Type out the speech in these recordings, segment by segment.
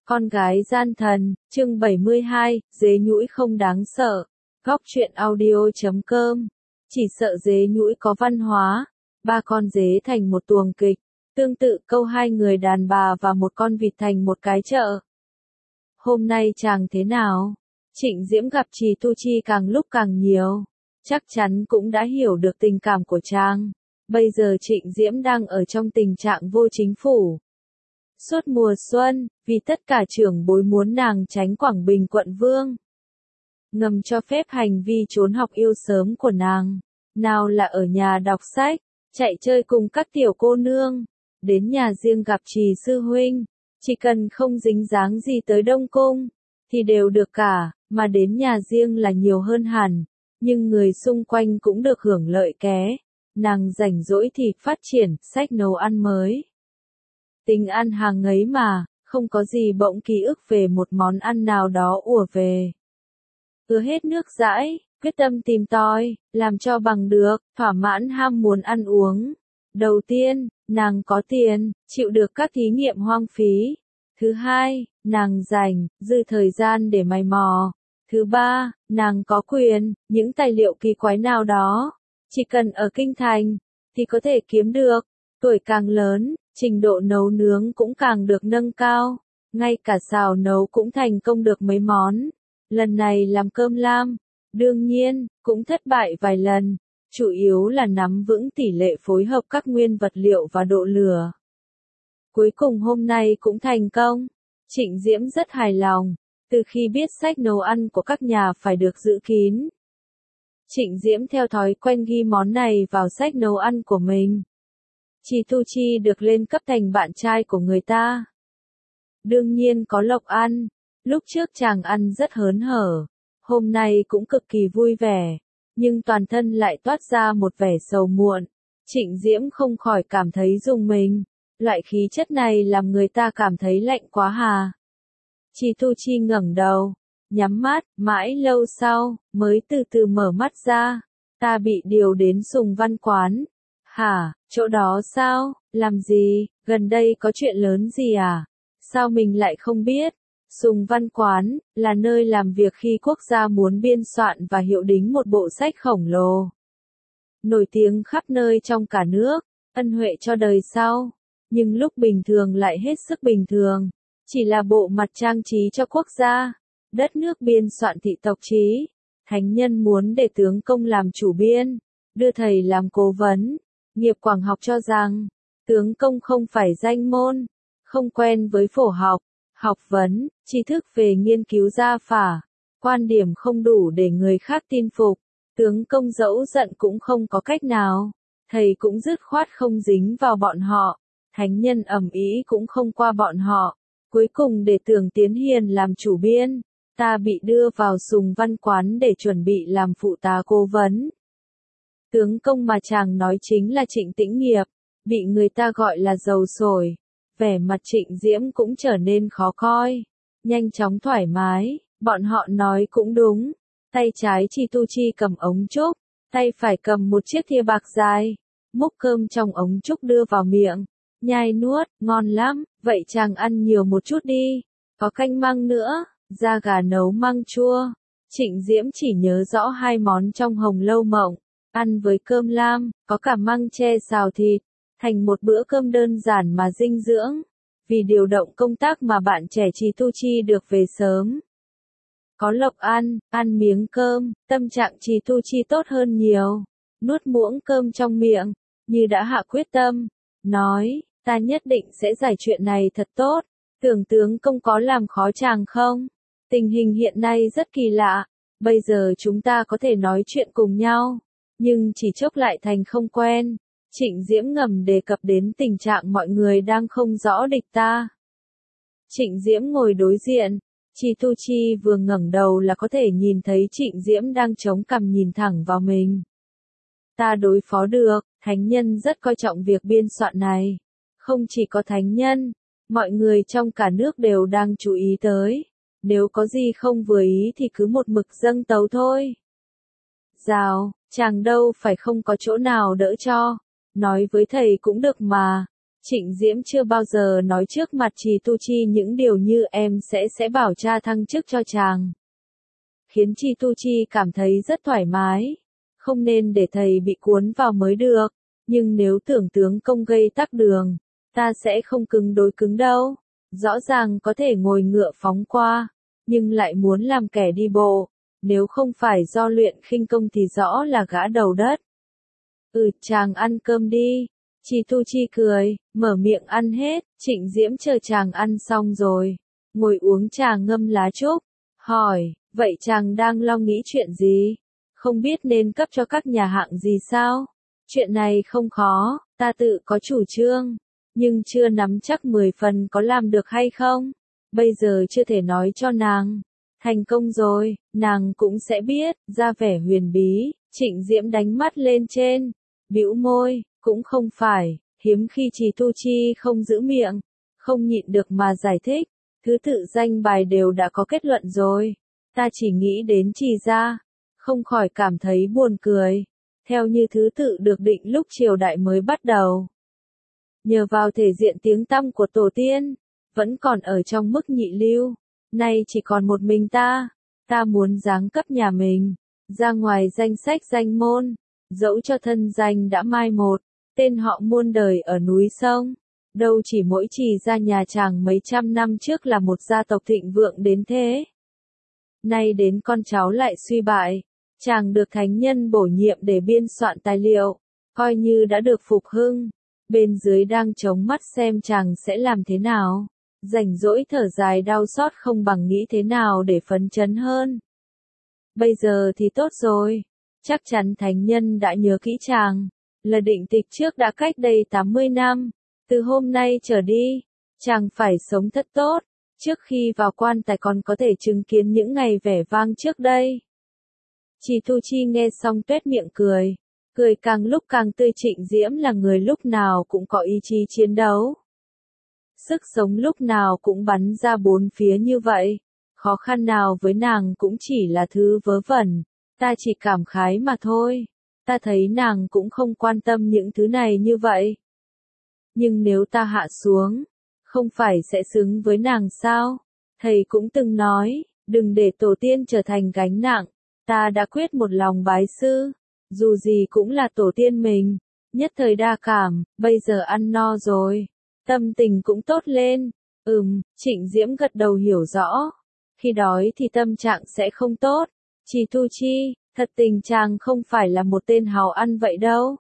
Con gái gian thần, chương 72, dế nhũi không đáng sợ. Góc truyện audio.com. Chỉ sợ dế nhũi có văn hóa. Ba con dế thành một tuồng kịch. Tương tự câu hai người đàn bà và một con vịt thành một cái chợ. Hôm nay chàng thế nào? Trịnh Diễm gặp Trì Tu Chi càng lúc càng nhiều. Chắc chắn cũng đã hiểu được tình cảm của chàng. Bây giờ Trịnh Diễm đang ở trong tình trạng vô chính phủ. Suốt mùa xuân, vì tất cả trưởng bối muốn nàng tránh Quảng Bình quận vương. Ngầm cho phép hành vi trốn học yêu sớm của nàng. Nào là ở nhà đọc sách, chạy chơi cùng các tiểu cô nương, đến nhà riêng gặp Trì sư huynh. Chỉ cần không dính dáng gì tới Đông Cung, thì đều được cả, mà đến nhà riêng là nhiều hơn hẳn. Nhưng người xung quanh cũng được hưởng lợi ké. Nàng rảnh rỗi thì phát triển sách nấu ăn mới. Tình ăn hàng ấy mà, không có gì bỗng ký ức về một món ăn nào đó ùa về. Ứa hết nước dãi, quyết tâm tìm tòi, làm cho bằng được, thỏa mãn ham muốn ăn uống. Đầu tiên, nàng có tiền, chịu được các thí nghiệm hoang phí. Thứ hai, nàng rảnh, dư thời gian để mày mò. Thứ ba, nàng có quyền, những tài liệu kỳ quái nào đó. Chỉ cần ở kinh thành, thì có thể kiếm được. Tuổi càng lớn, trình độ nấu nướng cũng càng được nâng cao. Ngay cả xào nấu cũng thành công được mấy món. Lần này làm cơm lam, đương nhiên, cũng thất bại vài lần. Chủ yếu là nắm vững tỷ lệ phối hợp các nguyên vật liệu và độ lửa. Cuối cùng hôm nay cũng thành công. Trịnh Diễm rất hài lòng. Từ khi biết sách nấu ăn của các nhà phải được giữ kín, Trịnh Diễm theo thói quen ghi món này vào sách nấu ăn của mình. Trì Tu Chi được lên cấp thành bạn trai của người ta. Đương nhiên có lộc ăn. Lúc trước chàng ăn rất hớn hở. Hôm nay cũng cực kỳ vui vẻ. Nhưng toàn thân lại toát ra một vẻ sầu muộn. Trịnh Diễm không khỏi cảm thấy rùng mình. Loại khí chất này làm người ta cảm thấy lạnh quá hà. Trì Tu Chi ngẩng đầu, nhắm mắt, mãi lâu sau, mới từ từ mở mắt ra. Ta bị điều đến Sùng Văn Quán. Hả, chỗ đó sao, làm gì, gần đây có chuyện lớn gì à? Sao mình lại không biết? Sùng Văn Quán, là nơi làm việc khi quốc gia muốn biên soạn và hiệu đính một bộ sách khổng lồ. Nổi tiếng khắp nơi trong cả nước, ân huệ cho đời sau. Nhưng lúc bình thường lại hết sức bình thường. Chỉ là bộ mặt trang trí cho quốc gia. Đất nước biên soạn thị tộc chí. Thánh nhân muốn để tướng công làm chủ biên. Đưa thầy làm cố vấn. Nghiệp Quảng học cho rằng, tướng công không phải danh môn. Không quen với phổ học, học vấn, tri thức về nghiên cứu gia phả. Quan điểm không đủ để người khác tin phục. Tướng công dẫu giận cũng không có cách nào. Thầy cũng dứt khoát không dính vào bọn họ. Thánh nhân ầm ĩ cũng không qua bọn họ. Cuối cùng để Tưởng Tiến Hiền làm chủ biên, ta bị đưa vào Sùng Văn Quán để chuẩn bị làm phụ tá cố vấn. Tướng công mà chàng nói chính là Trịnh Tĩnh Nghiệp, bị người ta gọi là dầu sồi. Vẻ mặt Trịnh Diễm cũng trở nên khó coi. Nhanh chóng thoải mái, bọn họ nói cũng đúng. Tay trái Trì Tu Chi cầm ống trúc, tay phải cầm một chiếc thìa bạc dài. Múc cơm trong ống trúc đưa vào miệng. Nhai nuốt, ngon lắm, vậy chàng ăn nhiều một chút đi. Có canh măng nữa, da gà nấu măng chua. Trịnh Diễm chỉ nhớ rõ hai món trong Hồng Lâu Mộng. Ăn với cơm lam, có cả măng tre xào thịt. Thành một bữa cơm đơn giản mà dinh dưỡng. Vì điều động công tác mà bạn trẻ Trì Tu Chi được về sớm. Có lộc ăn miếng cơm, tâm trạng Trì Tu Chi tốt hơn nhiều. Nuốt muỗng cơm trong miệng, như đã hạ quyết tâm. Nói, ta nhất định sẽ giải chuyện này thật tốt. Tưởng tướng công có làm khó chàng không? Tình hình hiện nay rất kỳ lạ. Bây giờ chúng ta có thể nói chuyện cùng nhau. Nhưng chỉ chốc lại thành không quen. Trịnh Diễm ngầm đề cập đến tình trạng mọi người đang không rõ địch ta. Trịnh Diễm ngồi đối diện. Trì Tu Chi vừa ngẩng đầu là có thể nhìn thấy Trịnh Diễm đang chống cằm nhìn thẳng vào mình. Ta đối phó được, thánh nhân rất coi trọng việc biên soạn này. Không chỉ có thánh nhân, mọi người trong cả nước đều đang chú ý tới. Nếu có gì không vừa ý thì cứ một mực dâng tấu thôi. Rào, chàng đâu phải không có chỗ nào đỡ cho. Nói với thầy cũng được mà. Trịnh Diễm chưa bao giờ nói trước mặt Trì Tu Chi những điều như em sẽ bảo cha thăng chức cho chàng. Khiến Trì Tu Chi cảm thấy rất thoải mái. Không nên để thầy bị cuốn vào mới được. Nhưng nếu tưởng tướng công gây tắc đường, ta sẽ không cứng đối cứng đâu. Rõ ràng có thể ngồi ngựa phóng qua, nhưng lại muốn làm kẻ đi bộ. Nếu không phải do luyện khinh công thì rõ là gã đầu đất. Chàng ăn cơm đi. Trì Tu Chi cười, mở miệng ăn hết. Trịnh Diễm chờ chàng ăn xong rồi, ngồi uống trà ngâm lá trúc. Hỏi, vậy chàng đang lo nghĩ chuyện gì? Không biết nên cấp cho các nhà hạng gì sao? Chuyện này không khó, ta tự có chủ trương, nhưng chưa nắm chắc 10 phần có làm được hay không. Bây giờ chưa thể nói cho nàng. Thành công rồi, nàng cũng sẽ biết. Ra vẻ huyền bí, Trịnh Diễm đánh mắt lên trên, bĩu môi, cũng không phải. Hiếm khi Trì Tu Chi không giữ miệng, không nhịn được mà giải thích. Thứ tự danh bài đều đã có kết luận rồi. Ta chỉ nghĩ đến Trì gia, không khỏi cảm thấy buồn cười. Theo như thứ tự được định lúc triều đại mới bắt đầu. Nhờ vào thể diện tiếng tăm của tổ tiên, vẫn còn ở trong mức nhị lưu. Nay chỉ còn một mình ta. Ta muốn giáng cấp nhà mình ra ngoài danh sách danh môn. Dẫu cho thân danh đã mai một, tên họ muôn đời ở núi sông. Đâu chỉ mỗi Trì gia nhà chàng mấy trăm năm trước là một gia tộc thịnh vượng đến thế. Nay đến con cháu lại suy bại. Chàng được thánh nhân bổ nhiệm để biên soạn tài liệu, coi như đã được phục hưng. Bên dưới đang chống mắt xem chàng sẽ làm thế nào. Rảnh rỗi thở dài đau xót không bằng nghĩ thế nào để phấn chấn hơn. Bây giờ thì tốt rồi. Chắc chắn thánh nhân đã nhớ kỹ chàng. Là định tịch trước đã cách đây 80 năm. Từ hôm nay trở đi, chàng phải sống thật tốt. Trước khi vào quan tài còn có thể chứng kiến những ngày vẻ vang trước đây. Trì Tu Chi nghe xong tuét miệng cười. Cười càng lúc càng tươi. Trịnh Diễm là người lúc nào cũng có ý chí chiến đấu. Sức sống lúc nào cũng bắn ra bốn phía như vậy. Khó khăn nào với nàng cũng chỉ là thứ vớ vẩn. Ta chỉ cảm khái mà thôi. Ta thấy nàng cũng không quan tâm những thứ này như vậy. Nhưng nếu ta hạ xuống, không phải sẽ xứng với nàng sao? Thầy cũng từng nói, đừng để tổ tiên trở thành gánh nặng. Ta đã quyết một lòng bái sư. Dù gì cũng là tổ tiên mình. Nhất thời đa cảm, bây giờ ăn no rồi. Tâm tình cũng tốt lên. Trịnh Diễm gật đầu hiểu rõ. Khi đói thì tâm trạng sẽ không tốt. Trì Tu Chi, thật tình chàng không phải là một tên hào ăn vậy đâu.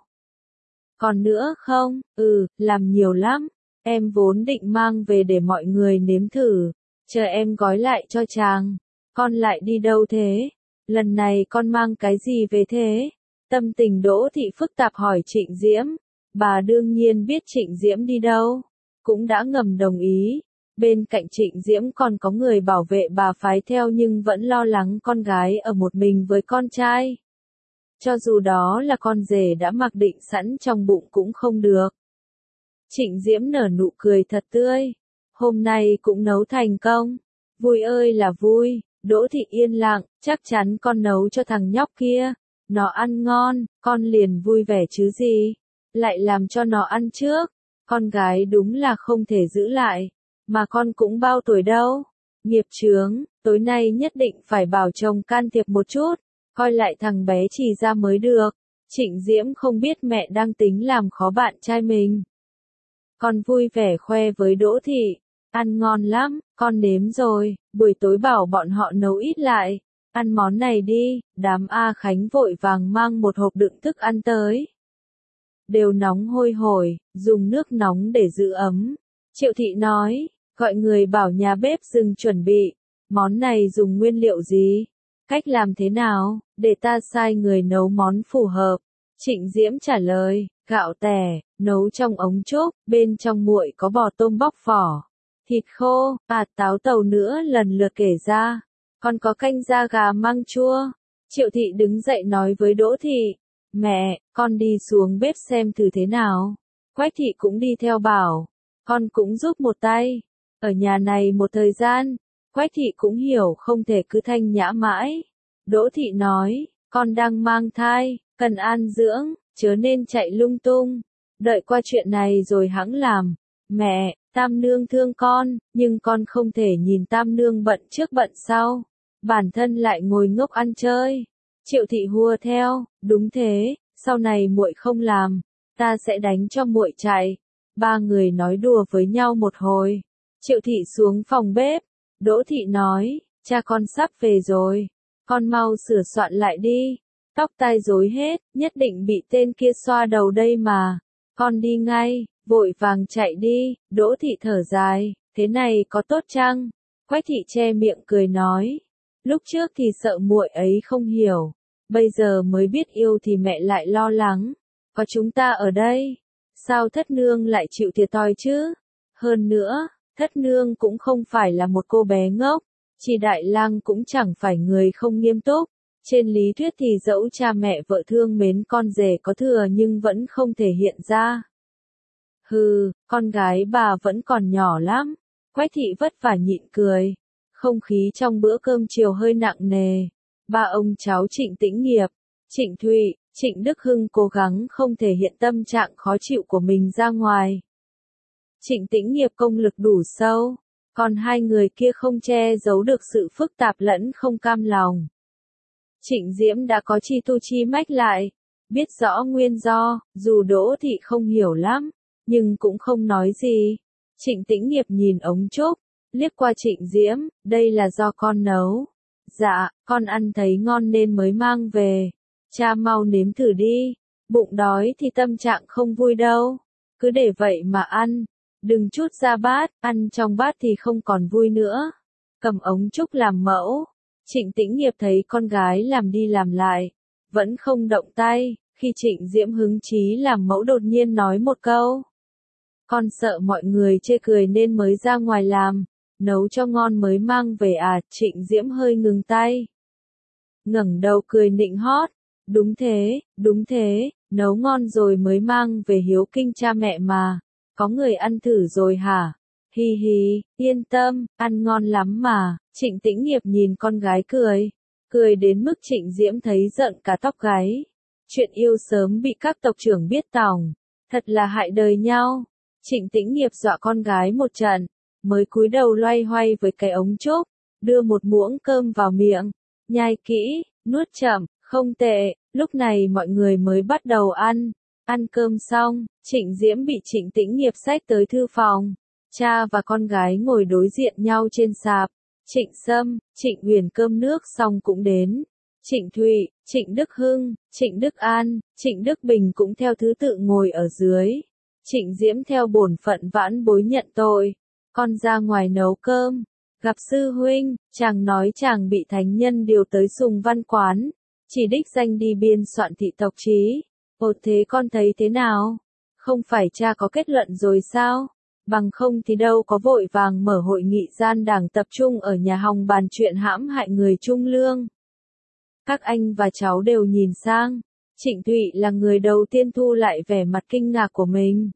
Còn nữa không? Làm nhiều lắm. Em vốn định mang về để mọi người nếm thử. Chờ em gói lại cho chàng. Con lại đi đâu thế? Lần này con mang cái gì về thế? Tâm tình Đỗ Thị phức tạp hỏi Trịnh Diễm. Bà đương nhiên biết Trịnh Diễm đi đâu. Cũng đã ngầm đồng ý. Bên cạnh Trịnh Diễm còn có người bảo vệ bà phái theo nhưng vẫn lo lắng con gái ở một mình với con trai. Cho dù đó là con rể đã mặc định sẵn trong bụng cũng không được. Trịnh Diễm nở nụ cười thật tươi. Hôm nay cũng nấu thành công. Vui ơi là vui. Đỗ Thị yên lặng, chắc chắn con nấu cho thằng nhóc kia. Nó ăn ngon, con liền vui vẻ chứ gì. Lại làm cho nó ăn trước. Con gái đúng là không thể giữ lại. Mà con cũng bao tuổi đâu. Nghiệp chướng, tối nay nhất định phải bảo chồng can thiệp một chút. Coi lại thằng bé Trì ra mới được. Trịnh Diễm không biết mẹ đang tính làm khó bạn trai mình. Con vui vẻ khoe với Đỗ Thị. Ăn ngon lắm, con nếm rồi. Buổi tối bảo bọn họ nấu ít lại. Ăn món này đi. Đám A Khánh vội vàng mang một hộp đựng thức ăn tới. Đều nóng hôi hổi, dùng nước nóng để giữ ấm. Triệu Thị nói, gọi người bảo nhà bếp dừng chuẩn bị. Món này dùng nguyên liệu gì? Cách làm thế nào? Để ta sai người nấu món phù hợp. Trịnh Diễm trả lời, gạo tẻ, nấu trong ống trúc, bên trong nguội có bò tôm bóc vỏ. Thịt khô, táo tàu nữa lần lượt kể ra. Còn có canh da gà măng chua. Triệu Thị đứng dậy nói với Đỗ Thị. Mẹ, con đi xuống bếp xem thử thế nào. Quách Thị cũng đi theo bảo. Con cũng giúp một tay. Ở nhà này một thời gian, Quách Thị cũng hiểu không thể cứ thanh nhã mãi. Đỗ Thị nói, con đang mang thai, cần an dưỡng, chớ nên chạy lung tung. đợi qua chuyện này rồi hẵng làm. Mẹ, Tam Nương thương con, nhưng con không thể nhìn Tam Nương bận trước bận sau. Bản thân lại ngồi ngốc ăn chơi. Triệu thị hùa theo, đúng thế, sau này muội không làm, ta sẽ đánh cho muội chạy. Ba người nói đùa với nhau một hồi. Triệu thị xuống phòng bếp, Đỗ thị nói, cha con sắp về rồi, con mau sửa soạn lại đi. Tóc tai rối hết, nhất định bị tên kia xoa đầu đây mà. Con đi ngay, vội vàng chạy đi. Đỗ thị thở dài, thế này có tốt chăng? Quách thị che miệng cười nói, lúc trước thì sợ muội ấy không hiểu, bây giờ mới biết yêu thì mẹ lại lo lắng. Có chúng ta ở đây, sao thất nương lại chịu thiệt thòi chứ? Hơn nữa, thất nương cũng không phải là một cô bé ngốc, chỉ Đại Lang cũng chẳng phải người không nghiêm túc. Trên lý thuyết thì dẫu cha mẹ vợ thương mến con rể có thừa nhưng vẫn không thể hiện ra. Hừ, con gái bà vẫn còn nhỏ lắm. Quách thị vất vả nhịn cười. Không khí trong bữa cơm chiều hơi nặng nề. Ba ông cháu Trịnh Tĩnh Nghiệp, Trịnh Thụy, Trịnh Đức Hưng cố gắng không thể hiện tâm trạng khó chịu của mình ra ngoài. Trịnh Tĩnh Nghiệp công lực đủ sâu, còn hai người kia không che giấu được sự phức tạp lẫn không cam lòng. Trịnh Diễm đã có chi tu chi mách lại, biết rõ nguyên do, dù Đỗ thị không hiểu lắm, nhưng cũng không nói gì. Trịnh Tĩnh Nghiệp nhìn ống trúc, liếc qua Trịnh Diễm, đây là do con nấu. Dạ, con ăn thấy ngon nên mới mang về. Cha mau nếm thử đi, bụng đói thì tâm trạng không vui đâu. Cứ để vậy mà ăn, đừng trút ra bát, ăn trong bát thì không còn vui nữa. Cầm ống trúc làm mẫu. Trịnh Tĩnh Nghiệp thấy con gái làm đi làm lại, vẫn không động tay, khi Trịnh Diễm hứng chí làm mẫu đột nhiên nói một câu. Con sợ mọi người chê cười nên mới ra ngoài làm, nấu cho ngon mới mang về à? Trịnh Diễm hơi ngừng tay. Ngẩng đầu cười nịnh hót, đúng thế, nấu ngon rồi mới mang về hiếu kinh cha mẹ mà, có người ăn thử rồi hả? Hi hi, yên tâm, ăn ngon lắm mà. Trịnh Tĩnh Nghiệp nhìn con gái cười đến mức Trịnh Diễm thấy giận cả tóc gáy. Chuyện yêu sớm bị các tộc trưởng biết tòng, thật là hại đời nhau. Trịnh Tĩnh Nghiệp dọa con gái một trận, mới cúi đầu loay hoay với cái ống trúc, đưa một muỗng cơm vào miệng, nhai kỹ, nuốt chậm, không tệ. Lúc này mọi người mới bắt đầu ăn. Ăn cơm xong, Trịnh Diễm bị Trịnh Tĩnh Nghiệp xách tới thư phòng. Cha và con gái ngồi đối diện nhau trên sạp. Trịnh Sâm, Trịnh Uyển cơm nước xong cũng đến. Trịnh Thụy, Trịnh Đức Hưng, Trịnh Đức An, Trịnh Đức Bình cũng theo thứ tự ngồi ở dưới. Trịnh Diễm theo bổn phận vãn bối nhận tội. Con ra ngoài nấu cơm, gặp sư huynh, chàng nói chàng bị thánh nhân điều tới Sùng Văn Quán, chỉ đích danh đi biên soạn thị tộc chí. Ồ, thế con thấy thế nào? Không phải cha có kết luận rồi sao? Bằng không thì đâu có vội vàng mở hội nghị gian đảng tập trung ở nhà hòng bàn chuyện hãm hại người trung lương. Các anh và cháu đều nhìn sang. Trịnh Thụy là người đầu tiên thu lại vẻ mặt kinh ngạc của mình.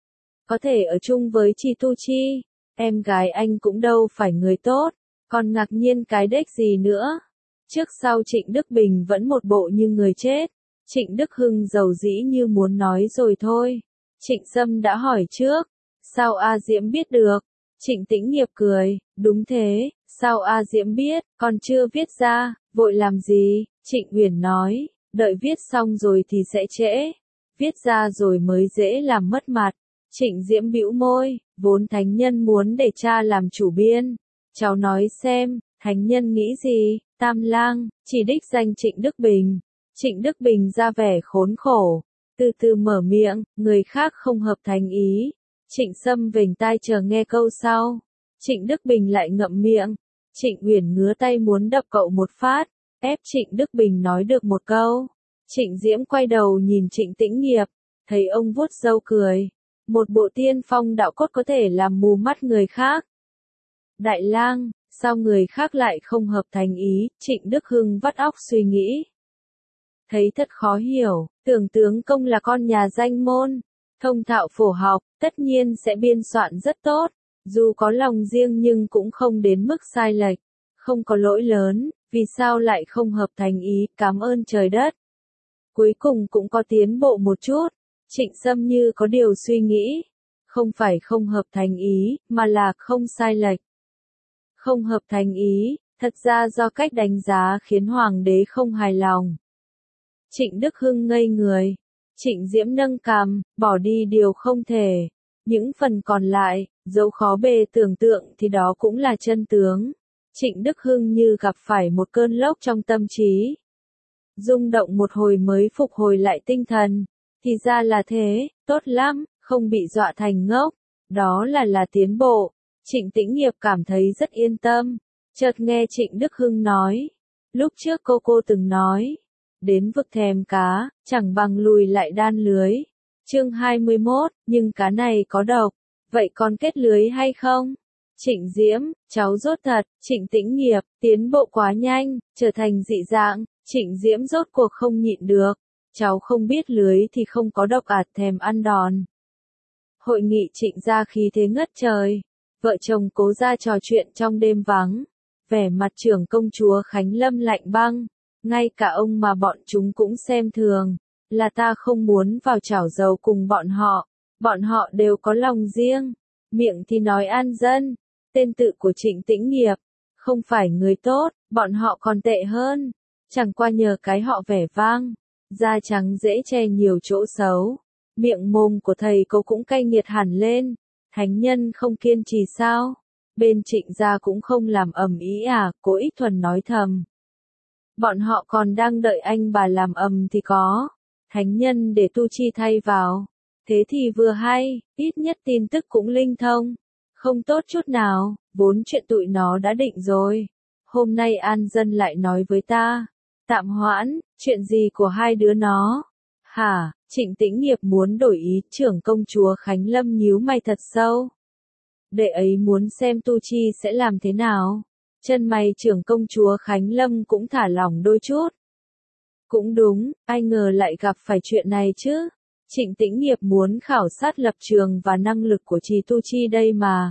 Có thể ở chung với Chi Tu Chi, em gái anh cũng đâu phải người tốt, còn ngạc nhiên cái đếch gì nữa. Trước sau Trịnh Đức Bình vẫn một bộ như người chết. Trịnh Đức Hưng dầu dĩ như muốn nói rồi thôi. Trịnh Sâm đã hỏi trước. Sao A Diễm biết được? Trịnh Tĩnh Nghiệp cười, đúng thế, sao A Diễm biết, còn chưa viết ra, vội làm gì? Trịnh Uyển nói, đợi viết xong rồi thì sẽ trễ, viết ra rồi mới dễ làm mất mặt. Trịnh Diễm bĩu môi, vốn thánh nhân muốn để cha làm chủ biên. Cháu nói xem, thánh nhân nghĩ gì? Tam Lang, chỉ đích danh Trịnh Đức Bình. Trịnh Đức Bình ra vẻ khốn khổ, từ từ mở miệng, người khác không hợp thánh ý. Trịnh Sâm vểnh tai chờ nghe câu sau. Trịnh Đức Bình lại ngậm miệng. Trịnh Uyển ngứa tay muốn đập cậu một phát, ép Trịnh Đức Bình nói được một câu. Trịnh Diễm quay đầu nhìn Trịnh Tĩnh Nghiệp, thấy ông vuốt râu cười. Một bộ tiên phong đạo cốt có thể làm mù mắt người khác. Đại Lang, sao người khác lại không hợp thành ý? Trịnh Đức Hưng vắt óc suy nghĩ. Thấy thật khó hiểu, tưởng tướng công là con nhà danh môn, thông thạo phổ học, tất nhiên sẽ biên soạn rất tốt, dù có lòng riêng nhưng cũng không đến mức sai lệch, không có lỗi lớn, vì sao lại không hợp thành ý? Cảm ơn trời đất. Cuối cùng cũng có tiến bộ một chút. Trịnh Sâm như có điều suy nghĩ. Không phải không hợp thành ý, mà là không sai lệch. Không hợp thành ý, thật ra do cách đánh giá khiến hoàng đế không hài lòng. Trịnh Đức Hưng ngây người. Trịnh Diễm nâng cằm, bỏ đi điều không thể. Những phần còn lại, dẫu khó bề tưởng tượng thì đó cũng là chân tướng. Trịnh Đức Hưng như gặp phải một cơn lốc trong tâm trí. Rung động một hồi mới phục hồi lại tinh thần. Thì ra là thế, tốt lắm, không bị dọa thành ngốc. Đó là tiến bộ. Trịnh Tĩnh Nghiệp cảm thấy rất yên tâm. Chợt nghe Trịnh Đức Hưng nói. Lúc trước cô từng nói. Đến vực thèm cá, chẳng bằng lùi lại đan lưới. Chương 21, nhưng cá này có độc. Vậy còn kết lưới hay không? Trịnh Diễm, cháu rốt thật. Trịnh Tĩnh Nghiệp, tiến bộ quá nhanh, trở thành dị dạng. Trịnh Diễm rốt cuộc không nhịn được. Cháu không biết lưới thì không có độc thèm ăn đòn. Hội nghị Trịnh gia khí thế ngất trời. Vợ chồng Cố gia trò chuyện trong đêm vắng. Vẻ mặt trưởng công chúa Khánh Lâm lạnh băng. Ngay cả ông mà bọn chúng cũng xem thường. Là ta không muốn vào chảo dầu cùng bọn họ. Bọn họ đều có lòng riêng. Miệng thì nói an dân. Tên tự của Trịnh Tĩnh Nghiệp. Không phải người tốt, bọn họ còn tệ hơn. Chẳng qua nhờ cái họ vẻ vang. Da trắng dễ che nhiều chỗ xấu. Miệng mồm của thầy cô cũng cay nghiệt hẳn lên. Thánh nhân không kiên trì sao? Bên Trịnh gia cũng không làm ầm ĩ Cố Ích Thuần nói thầm. Bọn họ còn đang đợi anh bà làm ầm thì có. Thánh nhân để Tu Chi thay vào. Thế thì vừa hay, ít nhất tin tức cũng linh thông. Không tốt chút nào, vốn chuyện tụi nó đã định rồi. Hôm nay An Dân lại nói với ta. Tạm hoãn, chuyện gì của hai đứa nó? Hả, Trịnh Tĩnh Nghiệp muốn đổi ý, trưởng công chúa Khánh Lâm nhíu mày thật sâu. Đệ ấy muốn xem Tu Chi sẽ làm thế nào. Chân mày trưởng công chúa Khánh Lâm cũng thả lỏng đôi chút. Cũng đúng, ai ngờ lại gặp phải chuyện này chứ. Trịnh Tĩnh Nghiệp muốn khảo sát lập trường và năng lực của Trì Tu Chi đây mà.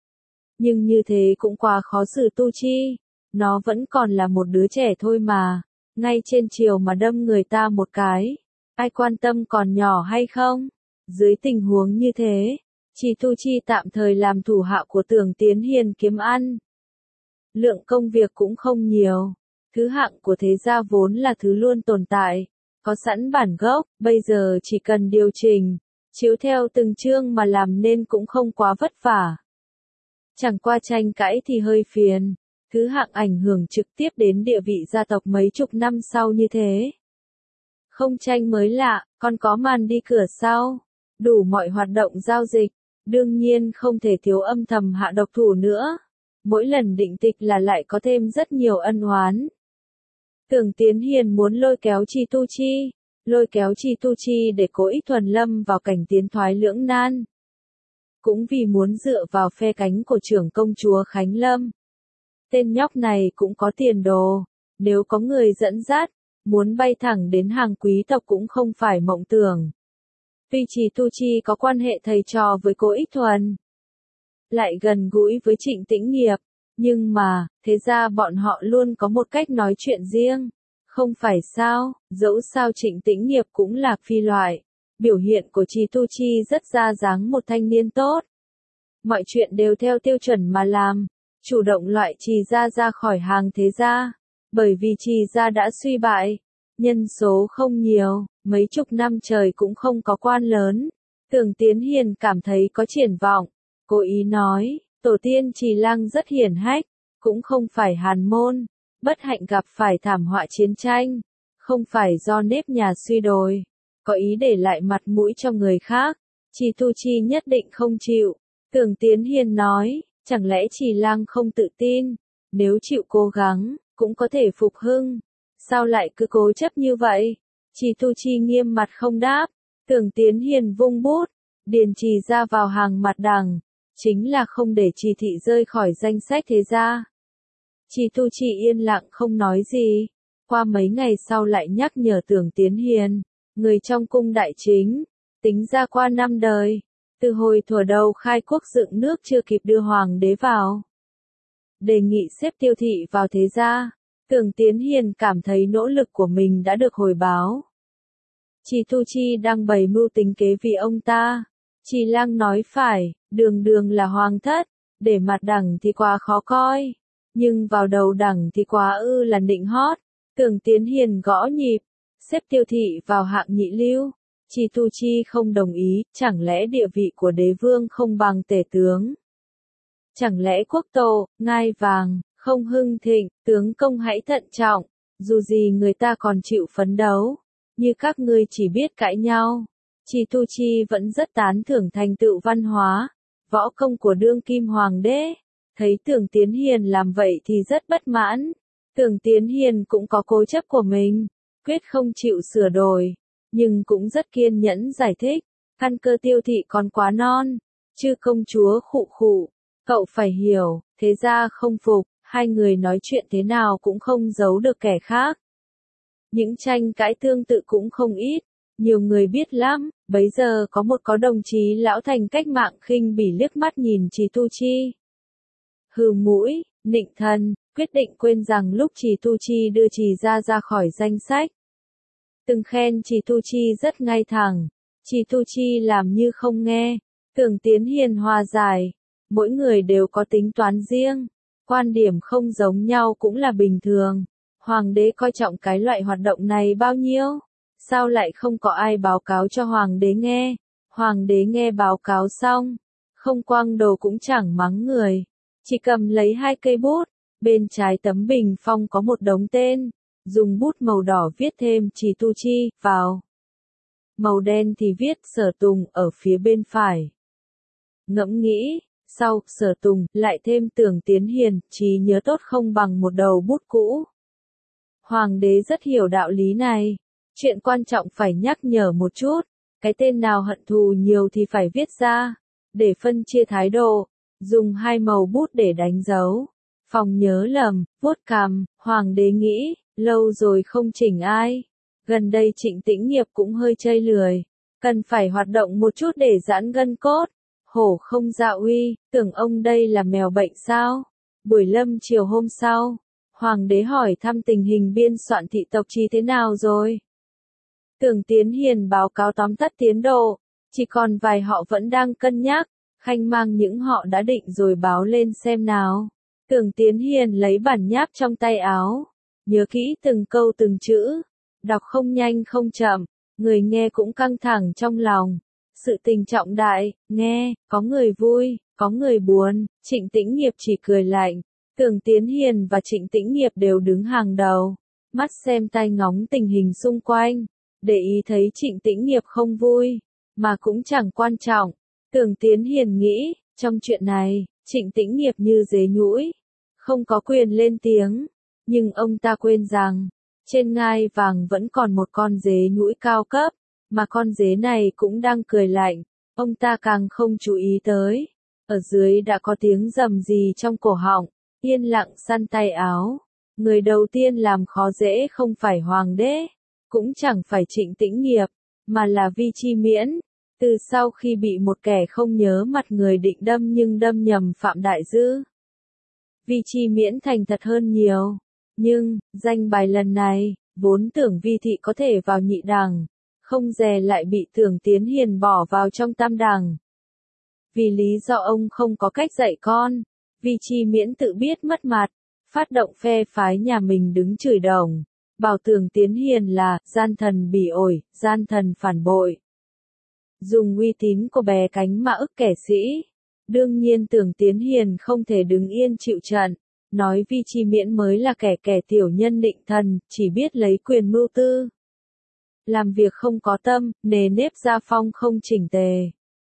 Nhưng như thế cũng quá khó xử Tu Chi. Nó vẫn còn là một đứa trẻ thôi mà. Ngay trên chiều mà đâm người ta một cái. Ai quan tâm còn nhỏ hay không? Dưới tình huống như thế, Trì Tu Chi tạm thời làm thủ hạ của Tưởng Tiến Hiền kiếm ăn. Lượng công việc cũng không nhiều. Thứ hạng của thế gia vốn là thứ luôn tồn tại. Có sẵn bản gốc, bây giờ chỉ cần điều chỉnh, chiếu theo từng chương mà làm nên cũng không quá vất vả. Chẳng qua tranh cãi thì hơi phiền. Thứ hạng ảnh hưởng trực tiếp đến địa vị gia tộc mấy chục năm sau như thế. Không tranh mới lạ, còn có màn đi cửa sau. Đủ mọi hoạt động giao dịch. Đương nhiên không thể thiếu âm thầm hạ độc thủ nữa. Mỗi lần định tịch là lại có thêm rất nhiều ân oán. Tưởng Tiến Hiền muốn lôi kéo Trì Tu Chi. Lôi kéo Trì Tu Chi để Cố Ích Thuần lâm vào cảnh tiến thoái lưỡng nan. Cũng vì muốn dựa vào phe cánh của trưởng công chúa Khánh Lâm. Tên nhóc này cũng có tiền đồ. Nếu có người dẫn dắt, muốn bay thẳng đến hàng quý tộc cũng không phải mộng tưởng. Tuy Trì Tu Chi có quan hệ thầy trò với Cố Ích Thuần, lại gần gũi với Trịnh Tĩnh Nghiệp, nhưng mà, thế ra bọn họ luôn có một cách nói chuyện riêng. Không phải sao, dẫu sao Trịnh Tĩnh Nghiệp cũng là phi loại. Biểu hiện của Trì Tu Chi rất ra dáng một thanh niên tốt. Mọi chuyện đều theo tiêu chuẩn mà làm. Chủ động loại Trì gia ra khỏi hàng thế gia. Bởi vì Trì gia đã suy bại. Nhân số không nhiều, mấy chục năm trời cũng không có quan lớn. Tưởng Tiến Hiền cảm thấy có triển vọng. Cố ý nói, tổ tiên Trì Lăng rất hiển hách, cũng không phải hàn môn. Bất hạnh gặp phải thảm họa chiến tranh. Không phải do nếp nhà suy đồi. Có ý để lại mặt mũi cho người khác. Trì Tu Chi nhất định không chịu. Tưởng Tiến Hiền nói, chẳng lẽ Trì Lăng không tự tin. Nếu chịu cố gắng, cũng có thể phục hưng. Sao lại cứ cố chấp như vậy? Trì Tu Chi nghiêm mặt không đáp. Tưởng Tiến Hiền vung bút. Điền Trì ra vào hàng mặt đằng. Chính là không để Trì thị rơi khỏi danh sách thế gia. Trì Tu Chi yên lặng không nói gì. Qua mấy ngày sau lại nhắc nhở Tưởng Tiến Hiền. Người trong cung đại chính. Tính ra qua 5 đời. Từ hồi thuở đầu khai quốc dựng nước chưa kịp đưa hoàng đế vào. Đề nghị xếp Tiêu thị vào thế gia. Tưởng Tiến Hiền cảm thấy nỗ lực của mình đã được hồi báo. Chỉ Thu Chi đang bày mưu tính kế vì ông ta. Chỉ Lang nói phải, đường đường là hoàng thất, để mặt đẳng thì quá khó coi, nhưng vào đầu đẳng thì quá là nịnh hót. Tưởng Tiến Hiền gõ nhịp, xếp Tiêu Thị vào hạng nhị lưu. Chỉ Thu Chi không đồng ý, chẳng lẽ địa vị của đế vương không bằng tể tướng? Chẳng lẽ quốc tổ, ngai vàng, không hưng thịnh, tướng công hãy thận trọng, dù gì người ta còn chịu phấn đấu, như các ngươi chỉ biết cãi nhau. Chỉ Thu Chi vẫn rất tán thưởng thành tựu văn hóa, võ công của đương kim hoàng đế, thấy Tưởng Tiến Hiền làm vậy thì rất bất mãn. Tưởng Tiến Hiền cũng có cố chấp của mình, quyết không chịu sửa đổi, nhưng cũng rất kiên nhẫn giải thích, căn cơ Tiêu Thị còn quá non, chư công chúa khụ khụ, cậu phải hiểu, thế ra không phục, hai người nói chuyện thế nào cũng không giấu được kẻ khác. Những tranh cãi tương tự cũng không ít, nhiều người biết lắm, bấy giờ có đồng chí lão thành cách mạng khinh bỉ liếc mắt nhìn Chỉ Thu Chi. Hừ mũi, nịnh thần, quyết định quên rằng lúc Chỉ Thu Chi đưa Chỉ ra khỏi danh sách. Từng khen Chỉ Thu Chi rất ngay thẳng, Chỉ Thu Chi làm như không nghe. Tưởng Tiến Hiền hòa giải, mỗi người đều có tính toán riêng, quan điểm không giống nhau cũng là bình thường. Hoàng đế coi trọng cái loại hoạt động này bao nhiêu? Sao lại không có ai báo cáo cho hoàng đế nghe? Hoàng đế nghe báo cáo xong, không quăng đồ cũng chẳng mắng người, chỉ cầm lấy hai cây bút, bên trái tấm bình phong có một đống tên, dùng bút màu đỏ viết thêm Chỉ Thu Chi vào. Màu đen thì viết Sở Tùng ở phía bên phải. Ngẫm nghĩ, sau Sở Tùng lại thêm Tưởng Tiến Hiền, trí nhớ tốt không bằng một đầu bút cũ. Hoàng đế rất hiểu đạo lý này. Chuyện quan trọng phải nhắc nhở một chút, cái tên nào hận thù nhiều thì phải viết ra, để phân chia thái độ, dùng hai màu bút để đánh dấu. Phòng nhớ lầm, vuốt cằm, hoàng đế nghĩ, lâu rồi không chỉnh ai. Gần đây Trịnh Tĩnh Nghiệp cũng hơi chây lười, cần phải hoạt động một chút để giãn gân cốt. Hổ không dạ uy, tưởng ông đây là mèo bệnh sao? Buổi lâm chiều hôm sau, hoàng đế hỏi thăm tình hình biên soạn thị tộc chi thế nào rồi. Tưởng Tiến Hiền báo cáo tóm tắt tiến độ, chỉ còn vài họ vẫn đang cân nhắc, khanh mang những họ đã định rồi báo lên xem nào. Tưởng Tiến Hiền lấy bản nháp trong tay áo, nhớ kỹ từng câu từng chữ, đọc không nhanh không chậm, người nghe cũng căng thẳng trong lòng. Sự tình trọng đại, nghe, có người vui, có người buồn, Trịnh Tĩnh Nghiệp chỉ cười lạnh. Tưởng Tiến Hiền và Trịnh Tĩnh Nghiệp đều đứng hàng đầu, mắt xem tai ngóng tình hình xung quanh, để ý thấy Trịnh Tĩnh Nghiệp không vui, mà cũng chẳng quan trọng. Tưởng Tiến Hiền nghĩ, trong chuyện này, Trịnh Tĩnh Nghiệp như dế nhũi, không có quyền lên tiếng, nhưng ông ta quên rằng, trên ngai vàng vẫn còn một con dế nhũi cao cấp, mà con dế này cũng đang cười lạnh, ông ta càng không chú ý tới. Ở dưới đã có tiếng rầm gì trong cổ họng, yên lặng săn tay áo. Người đầu tiên làm khó dễ không phải hoàng đế, cũng chẳng phải Trịnh Tĩnh Nghiệp, mà là Vi Chi Miễn. Từ sau khi bị một kẻ không nhớ mặt người định đâm nhưng đâm nhầm Phạm Đại Dư, Vi Chi Miễn thành thật hơn nhiều. Nhưng, danh bài lần này, vốn tưởng Vi Thị có thể vào nhị đẳng, không dè lại bị Tưởng Tiến Hiền bỏ vào trong tam đẳng. Vì lý do ông không có cách dạy con, Vi Chi Miễn tự biết mất mặt, phát động phe phái nhà mình đứng chửi đồng, bảo Tưởng Tiến Hiền là gian thần bỉ ổi, gian thần phản bội. Dùng uy tín của bé cánh mà ức kẻ sĩ. Đương nhiên Tưởng Tiến Hiền không thể đứng yên chịu trận, nói Vi Chi Miễn mới là kẻ tiểu nhân định thần, chỉ biết lấy quyền mưu tư. Làm việc không có tâm, nề nếp gia phong không chỉnh tề.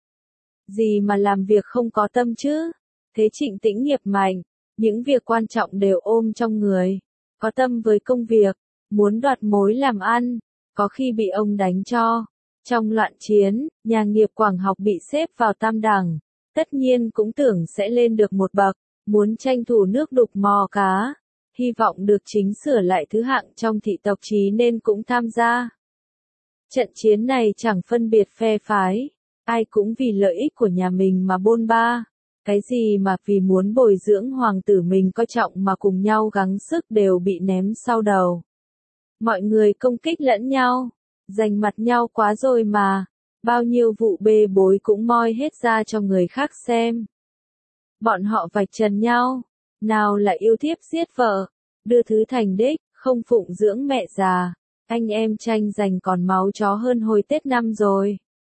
Gì mà làm việc không có tâm chứ? Thế Trịnh Tĩnh Nghiệp mạnh, những việc quan trọng đều ôm trong người. Có tâm với công việc, muốn đoạt mối làm ăn, có khi bị ông đánh cho. Trong loạn chiến, nhà nghiệp Quảng Học bị xếp vào tam đẳng, tất nhiên cũng tưởng sẽ lên được một bậc, muốn tranh thủ nước đục mò cá, hy vọng được chính sửa lại thứ hạng trong thị tộc chí nên cũng tham gia. Trận chiến này chẳng phân biệt phe phái, ai cũng vì lợi ích của nhà mình mà bôn ba, cái gì mà vì muốn bồi dưỡng hoàng tử mình coi trọng mà cùng nhau gắng sức đều bị ném sau đầu. Mọi người công kích lẫn nhau, Dành mặt nhau quá rồi mà, bao nhiêu vụ bê bối cũng moi hết ra cho người khác xem. Bọn họ vạch trần nhau, nào là yêu thiếp giết vợ, đưa thứ thành đích, không phụng dưỡng mẹ già, anh em tranh giành còn máu chó hơn hồi Tết năm rồi.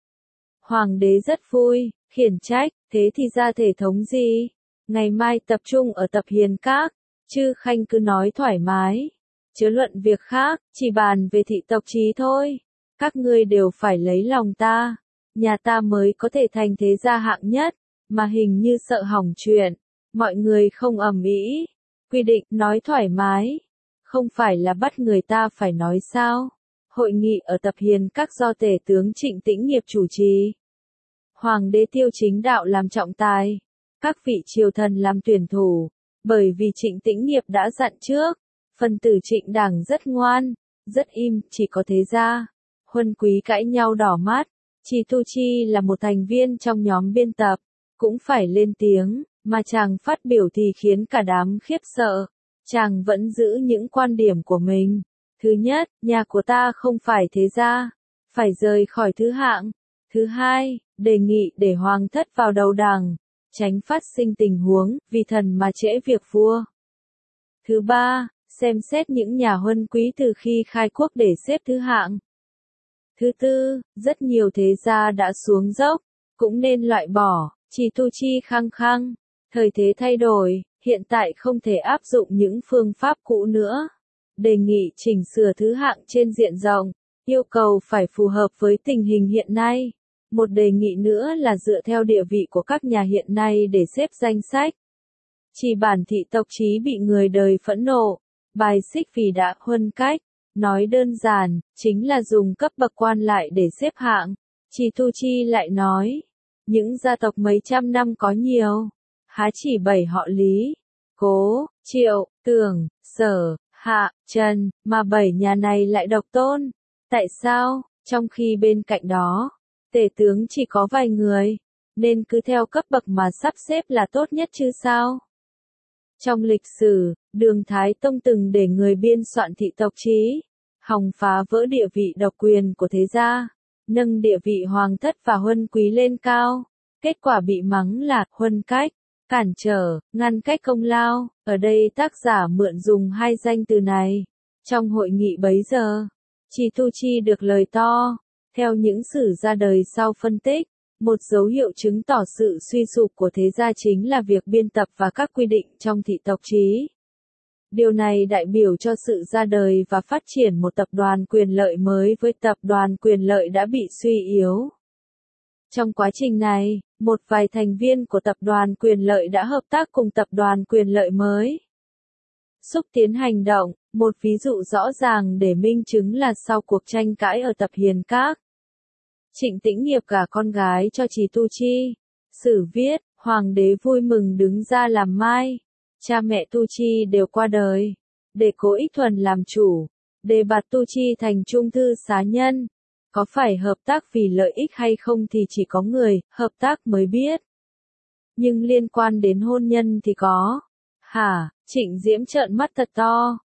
Hoàng đế rất vui, khiển trách, thế thì ra thể thống gì? Ngày mai tập trung ở tập hiền các, chư khanh cứ nói thoải mái, chớ luận việc khác, chỉ bàn về thị tộc chí thôi. Các ngươi đều phải lấy lòng ta, nhà ta mới có thể thành thế gia hạng nhất, mà hình như sợ hỏng chuyện, mọi người không ầm ĩ, quy định nói thoải mái, không phải là bắt người ta phải nói sao? Hội nghị ở tập hiền các do tể tướng Trịnh Tĩnh Nghiệp chủ trì. Hoàng đế Tiêu Chính Đạo làm trọng tài, các vị triều thần làm tuyển thủ, bởi vì Trịnh Tĩnh Nghiệp đã dặn trước, phần tử Trịnh đảng rất ngoan, rất im, chỉ có thế gia huân quý cãi nhau đỏ mắt. Chỉ Tu Chi là một thành viên trong nhóm biên tập, cũng phải lên tiếng, mà chàng phát biểu thì khiến cả đám khiếp sợ. Chàng vẫn giữ những quan điểm của mình. Thứ nhất, nhà của ta không phải thế gia, phải rời khỏi thứ hạng. Thứ hai, đề nghị để hoàng thất vào đầu đảng, tránh phát sinh tình huống vì thần mà trễ việc vua. Thứ ba, xem xét những nhà huân quý từ khi khai quốc để xếp thứ hạng. Thứ tư, rất nhiều thế gia đã xuống dốc, cũng nên loại bỏ. Chỉ Tu Chi khăng khăng, thời thế thay đổi, hiện tại không thể áp dụng những phương pháp cũ nữa. Đề nghị chỉnh sửa thứ hạng trên diện rộng, yêu cầu phải phù hợp với tình hình hiện nay. Một đề nghị nữa là dựa theo địa vị của các nhà hiện nay để xếp danh sách. Chỉ bản thị tộc chí bị người đời phẫn nộ, bài xích vì đã huân cách. Nói đơn giản, chính là dùng cấp bậc quan lại để xếp hạng. Chỉ Tu Chi lại nói, những gia tộc mấy trăm năm có nhiều, há chỉ 7 họ Lý, Cố, Triệu, Tường, Sở, Hạ, Trần, mà 7 nhà này lại độc tôn. Tại sao, trong khi bên cạnh đó, tể tướng chỉ có vài người, nên cứ theo cấp bậc mà sắp xếp là tốt nhất chứ sao? Trong lịch sử, Đường Thái Tông từng để người biên soạn thị tộc chí, hòng phá vỡ địa vị độc quyền của thế gia, nâng địa vị hoàng thất và huân quý lên cao. Kết quả bị mắng là huân cách, cản trở, ngăn cách công lao. Ở đây tác giả mượn dùng hai danh từ này. Trong hội nghị bấy giờ, Chỉ Tu Chi được lời to. Theo những sử ra đời sau phân tích, một dấu hiệu chứng tỏ sự suy sụp của thế gia chính là việc biên tập và các quy định trong thị tộc chí. Điều này đại biểu cho sự ra đời và phát triển một tập đoàn quyền lợi mới với tập đoàn quyền lợi đã bị suy yếu. Trong quá trình này, một vài thành viên của tập đoàn quyền lợi đã hợp tác cùng tập đoàn quyền lợi mới. Xúc tiến hành động, một ví dụ rõ ràng để minh chứng là sau cuộc tranh cãi ở tập hiền các. Trịnh Tĩnh Nghiệp gả con gái cho Chỉ Tu Chi. Sử viết, hoàng đế vui mừng đứng ra làm mai. Cha mẹ Tu Chi đều qua đời. Để Cố Ích Thuần làm chủ, đề bạt Tu Chi thành trung thư xá nhân. Có phải hợp tác vì lợi ích hay không thì chỉ có người hợp tác mới biết. Nhưng liên quan đến hôn nhân thì có. Hả, Trịnh Diễm trợn mắt thật to.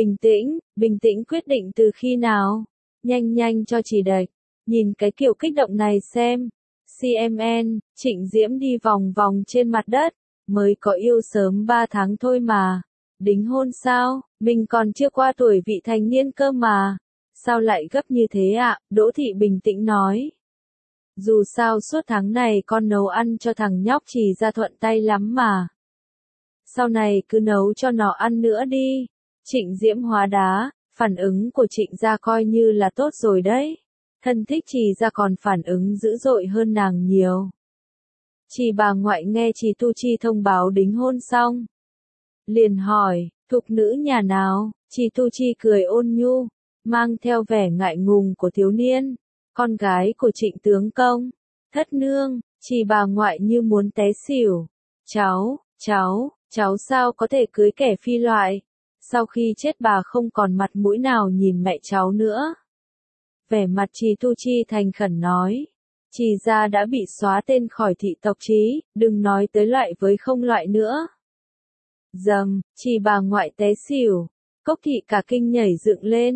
Bình tĩnh quyết định từ khi nào? Nhanh cho Chỉ Đạch. Nhìn cái kiểu kích động này xem. CMN, Trịnh Diễm đi vòng vòng trên mặt đất. Mới có yêu sớm 3 tháng thôi mà. Đính hôn sao? Mình còn chưa qua tuổi vị thành niên cơ mà. Sao lại gấp như thế ạ? Đỗ Thị bình tĩnh nói. Dù sao suốt tháng này con nấu ăn cho thằng nhóc Chỉ ra thuận tay lắm mà. Sau này cứ nấu cho nó ăn nữa đi. Trịnh Diễm hóa đá, phản ứng của Trịnh gia coi như là tốt rồi đấy. Thân thích Chỉ ra còn phản ứng dữ dội hơn nàng nhiều. Chỉ bà ngoại nghe Chỉ Tu Chi thông báo đính hôn xong. Liền hỏi, thục nữ nhà nào? Chỉ Tu Chi cười ôn nhu, mang theo vẻ ngại ngùng của thiếu niên. Con gái của Trịnh tướng công. Thất nương, chỉ bà ngoại như muốn té xỉu. Cháu sao có thể cưới kẻ phi loại? Sau khi chết bà không còn mặt mũi nào nhìn mẹ cháu nữa. Vẻ mặt Chỉ Tu Chi thành khẩn nói. Chỉ ra đã bị xóa tên khỏi thị tộc chí, đừng nói tới loại với không loại nữa. Dầm, chỉ bà ngoại té xỉu. Cốc Thị cả kinh nhảy dựng lên.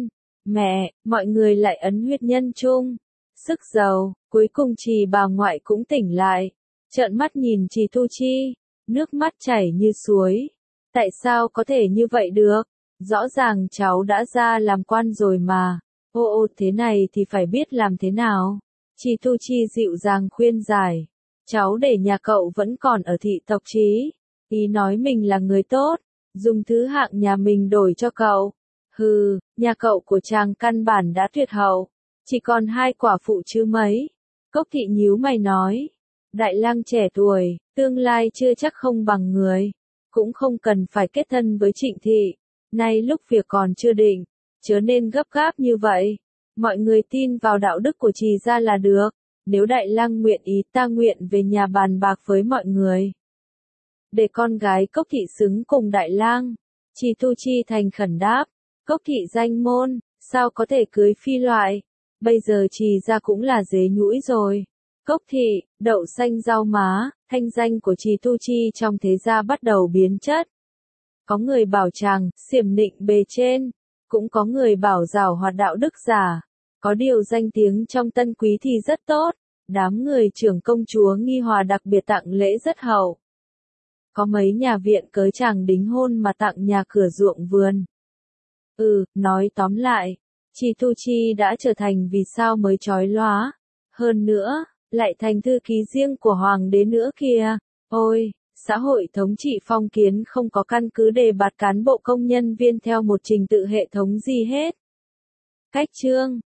Mẹ, mọi người lại ấn huyết nhân chung. Sức giàu, cuối cùng Trì bà ngoại cũng tỉnh lại. Trợn mắt nhìn Trì Tu Chi, nước mắt chảy như suối. Tại sao có thể như vậy được? Rõ ràng cháu đã ra làm quan rồi mà. Ô thế này thì phải biết làm thế nào? Trì Tu Chi dịu dàng khuyên giải. Cháu để nhà cậu vẫn còn ở thị tộc Trí. Ý nói mình là người tốt, dùng thứ hạng nhà mình đổi cho cậu. Hừ, nhà cậu của chàng căn bản đã tuyệt hậu. Chỉ còn 2 quả phụ chứ mấy. Cốc thị nhíu mày nói. Đại lang trẻ tuổi, tương lai chưa chắc không bằng người. Cũng không cần phải kết thân với Trịnh thị. Nay lúc việc còn chưa định, chớ nên gấp gáp như vậy. Mọi người tin vào đạo đức của Trì gia là được. Nếu đại lang nguyện ý ta nguyện về nhà bàn bạc với mọi người. Để con gái Cốc thị xứng cùng đại lang. Trì Tu Chi thành khẩn đáp. Cốc thị danh môn, sao có thể cưới phi loại. Bây giờ Trì gia cũng là dế nhũi rồi. Cốc thị, đậu xanh rau má, thanh danh của Trì Tu Chi trong thế gia bắt đầu biến chất. Có người bảo chàng, xiểm nịnh bề trên. Cũng có người bảo giảo hoạt đạo đức giả. Có điều danh tiếng trong tân quý thì rất tốt. Đám người trưởng công chúa Nghi Hòa đặc biệt tặng lễ rất hậu. Có mấy nhà viện cớ chàng đính hôn mà tặng nhà cửa ruộng vườn. Nói tóm lại, Trì Tu Chi đã trở thành vì sao mới chói lóa. Hơn nữa, lại thành thư ký riêng của hoàng đế nữa kìa. Ôi, xã hội thống trị phong kiến không có căn cứ đề bạt cán bộ công nhân viên theo một trình tự hệ thống gì hết. Cách chương